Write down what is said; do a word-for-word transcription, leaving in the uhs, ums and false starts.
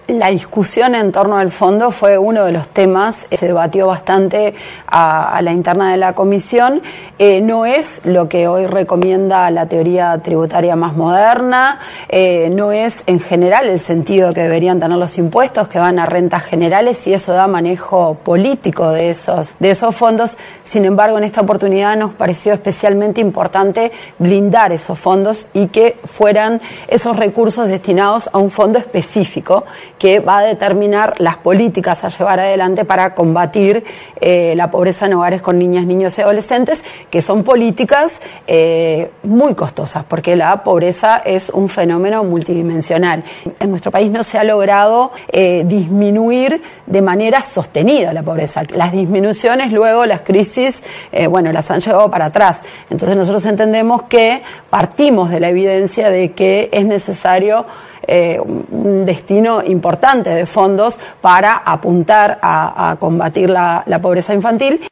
La discusión en torno al fondo fue uno de los temas, se debatió bastante a, a la interna de la comisión. Eh, no es lo que hoy recomienda la teoría tributaria más moderna, eh, no es en general el sentido que deberían tener los impuestos, que van a rentas generales, y eso da manejo político de esos, de esos fondos. Sin embargo, en esta oportunidad nos pareció especialmente importante blindar esos fondos y que fueran esos recursos destinados a un fondo específico que va a determinar las políticas a llevar adelante para combatir eh, la pobreza en hogares con niñas, niños y adolescentes, que son políticas eh, muy costosas, porque la pobreza es un fenómeno multidimensional. En nuestro país no se ha logrado eh, disminuir de manera sostenida la pobreza. Las disminuciones luego, las crisis, eh, bueno, las han llevado para atrás. Entonces nosotros entendemos que partimos de la evidencia de que es necesario Eh, un destino importante de fondos para apuntar a, a combatir la, la pobreza infantil.